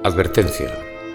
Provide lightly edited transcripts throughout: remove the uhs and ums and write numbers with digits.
Advertencia.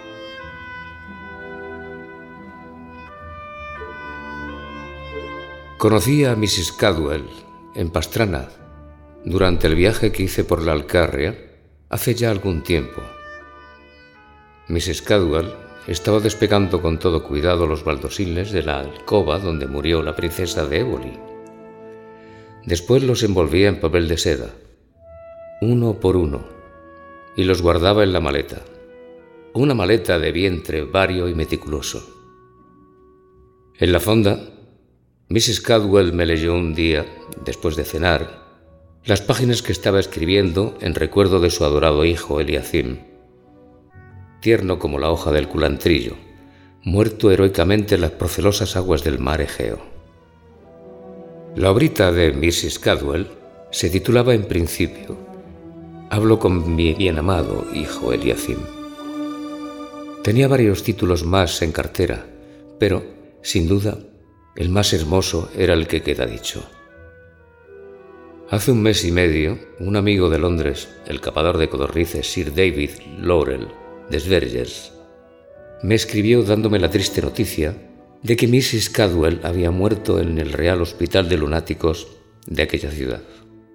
Conocí a Mrs. Cadwell en Pastrana durante el viaje que hice por la Alcarria hace ya algún tiempo. Mrs. Cadwell estaba despegando con todo cuidado los baldosines de la alcoba donde murió la princesa de Éboli. Después los envolvía en papel de seda, uno por uno, y los guardaba en la maleta. Una maleta de vientre vario y meticuloso. En la fonda, Mrs. Cadwell me leyó un día, después de cenar, las páginas que estaba escribiendo en recuerdo de su adorado hijo Eliacim, tierno como la hoja del culantrillo, muerto heroicamente en las procelosas aguas del mar Egeo. La obrita de Mrs. Cadwell se titulaba en principio «Hablo con mi bien amado hijo Eliacim». Tenía varios títulos más en cartera, pero, sin duda, el más hermoso era el que queda dicho. Hace un mes y medio, un amigo de Londres, el capador de codornices Sir David Laurel de Svergers, me escribió dándome la triste noticia de que Mrs. Cadwell había muerto en el Real Hospital de Lunáticos de aquella ciudad.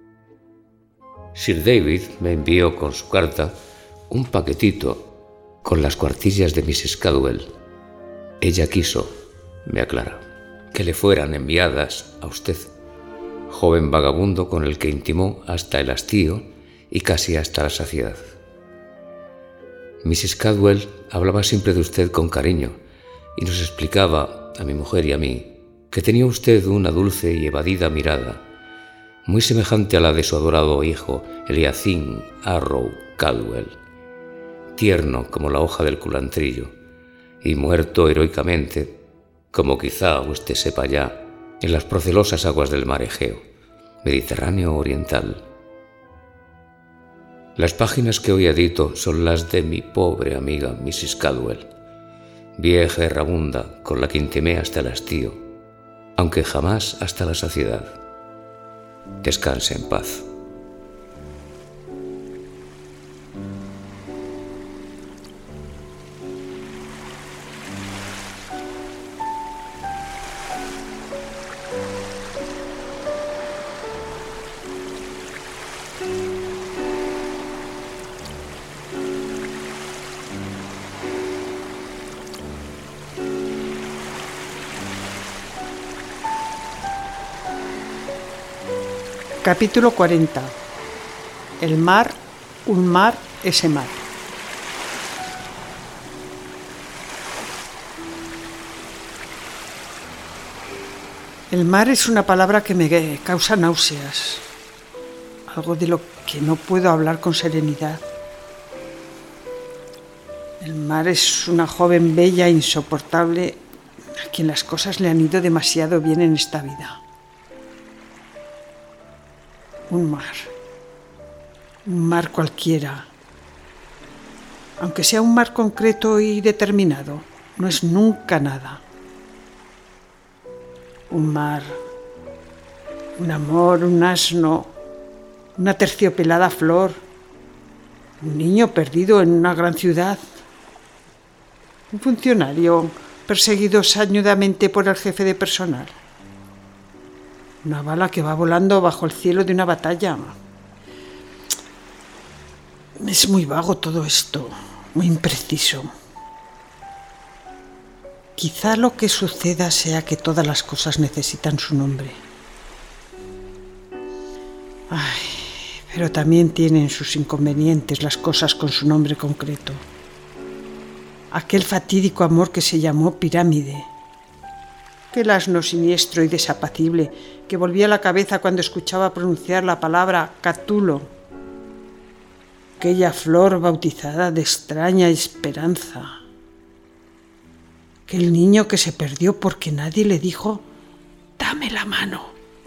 Sir David me envió con su carta un paquetito con las cuartillas de Mrs. Cadwell. Ella quiso, me aclara, que le fueran enviadas a usted, joven vagabundo con el que intimó hasta el hastío y casi hasta la saciedad. Mrs. Cadwell hablaba siempre de usted con cariño y nos explicaba, a mi mujer y a mí, que tenía usted una dulce y evadida mirada, muy semejante a la de su adorado hijo Eliacim Arrow Cadwell, tierno como la hoja del culantrillo y muerto heroicamente, como quizá usted sepa ya, en las procelosas aguas del mar Egeo, Mediterráneo oriental. Las páginas que hoy edito son las de mi pobre amiga Mrs. Cadwell, vieja y errabunda con la que intimé hasta el hastío, aunque jamás hasta la saciedad. Descanse en paz. Capítulo 40. El mar, un mar, ese mar. El mar es una palabra que me causa náuseas, algo de lo que no puedo hablar con serenidad. El mar es una joven bella e insoportable a quien las cosas le han ido demasiado bien en esta vida. Un mar cualquiera, aunque sea un mar concreto y determinado, no es nunca nada. Un mar, un amor, un asno, una terciopelada flor, un niño perdido en una gran ciudad, un funcionario perseguido sañudamente por el jefe de personal, una bala que va volando bajo el cielo de una batalla. Es muy vago todo esto, muy impreciso. Quizá lo que suceda sea que todas las cosas necesitan su nombre. Pero también tienen sus inconvenientes las cosas con su nombre concreto. Aquel fatídico amor que se llamó Pirámide. Aquel asno siniestro y desapacible que volvía la cabeza cuando escuchaba pronunciar la palabra Catulo. Aquella flor bautizada de extraña esperanza. Aquel niño que se perdió porque nadie le dijo «Dame la mano».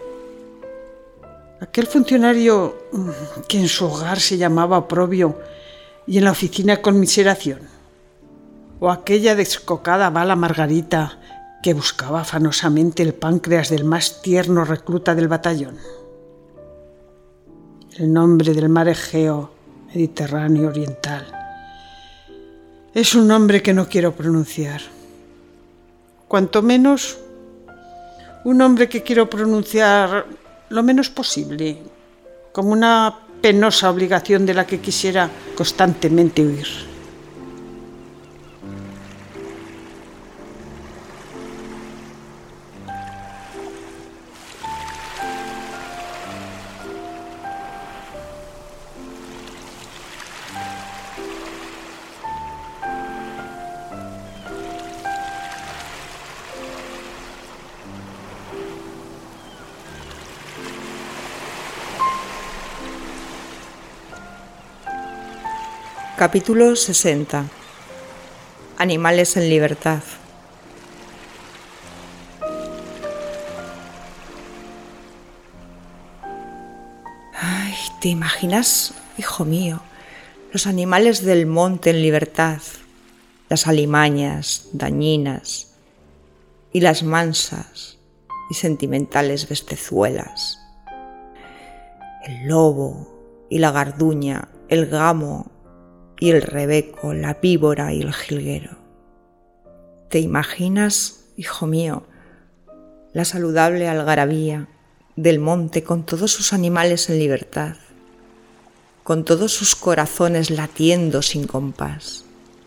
Aquel funcionario que en su hogar se llamaba Oprobio y en la oficina Conmiseración. O aquella descocada bala Margarita que buscaba afanosamente el páncreas del más tierno recluta del batallón. El nombre del mar Egeo, Mediterráneo oriental. Es un nombre que no quiero pronunciar. Cuanto menos, un nombre que quiero pronunciar lo menos posible, como una penosa obligación de la que quisiera constantemente huir. Capítulo 60. Animales en libertad. Ay, ¿te imaginas, hijo mío, los animales del monte en libertad? Las alimañas dañinas y las mansas y sentimentales bestezuelas. El lobo y la garduña, el gamo y el rebeco, la víbora y el jilguero. ¿Te imaginas, hijo mío, la saludable algarabía del monte con todos sus animales en libertad, con todos sus corazones latiendo sin compás?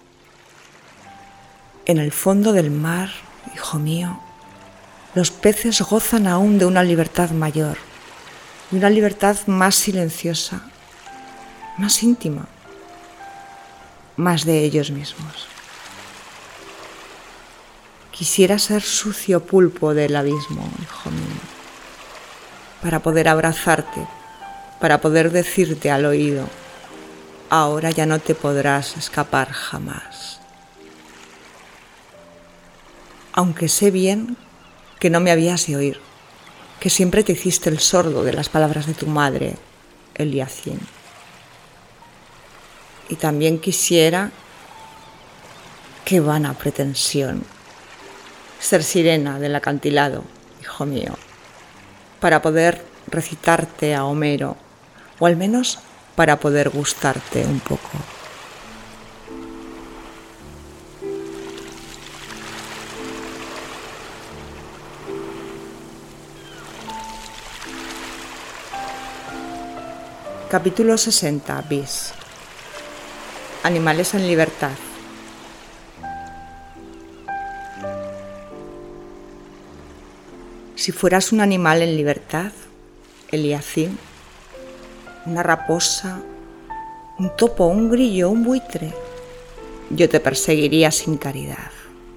En el fondo del mar, hijo mío, los peces gozan aún de una libertad mayor, de una libertad más silenciosa, más íntima, más de ellos mismos. Quisiera ser sucio pulpo del abismo, hijo mío, para poder abrazarte, para poder decirte al oído: ahora ya no te podrás escapar jamás. Aunque sé bien que no me habías de oír, que siempre te hiciste el sordo de las palabras de tu madre, Eliacín. Y también quisiera, qué vana pretensión, ser sirena del acantilado, hijo mío, para poder recitarte a Homero, o al menos para poder gustarte un poco. Capítulo 60 bis. Animales en libertad. Si fueras un animal en libertad, Eliacín, una raposa, un topo, un grillo, un buitre, yo te perseguiría sin caridad.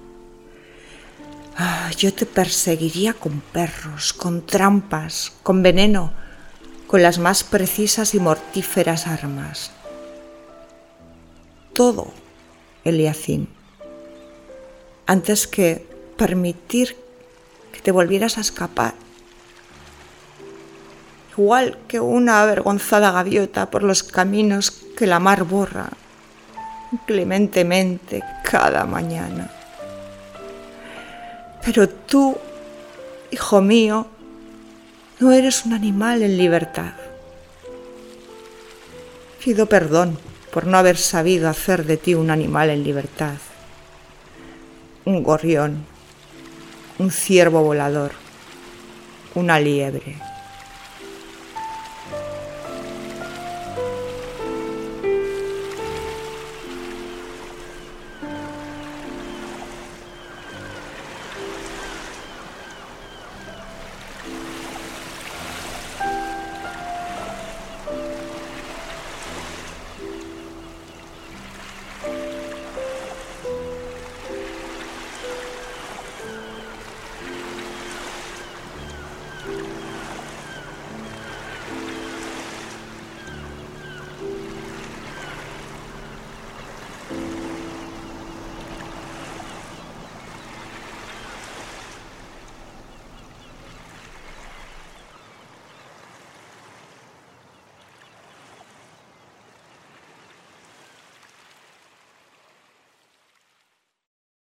Yo te perseguiría con perros, con trampas, con veneno, con las más precisas y mortíferas armas. Todo, Eliacín, antes que permitir que te volvieras a escapar, igual que una avergonzada gaviota por los caminos que la mar borra inclementemente cada mañana. Pero tú, hijo mío, no eres un animal en libertad. Pido perdón por no haber sabido hacer de ti un animal en libertad. Un gorrión, un ciervo volador, una liebre.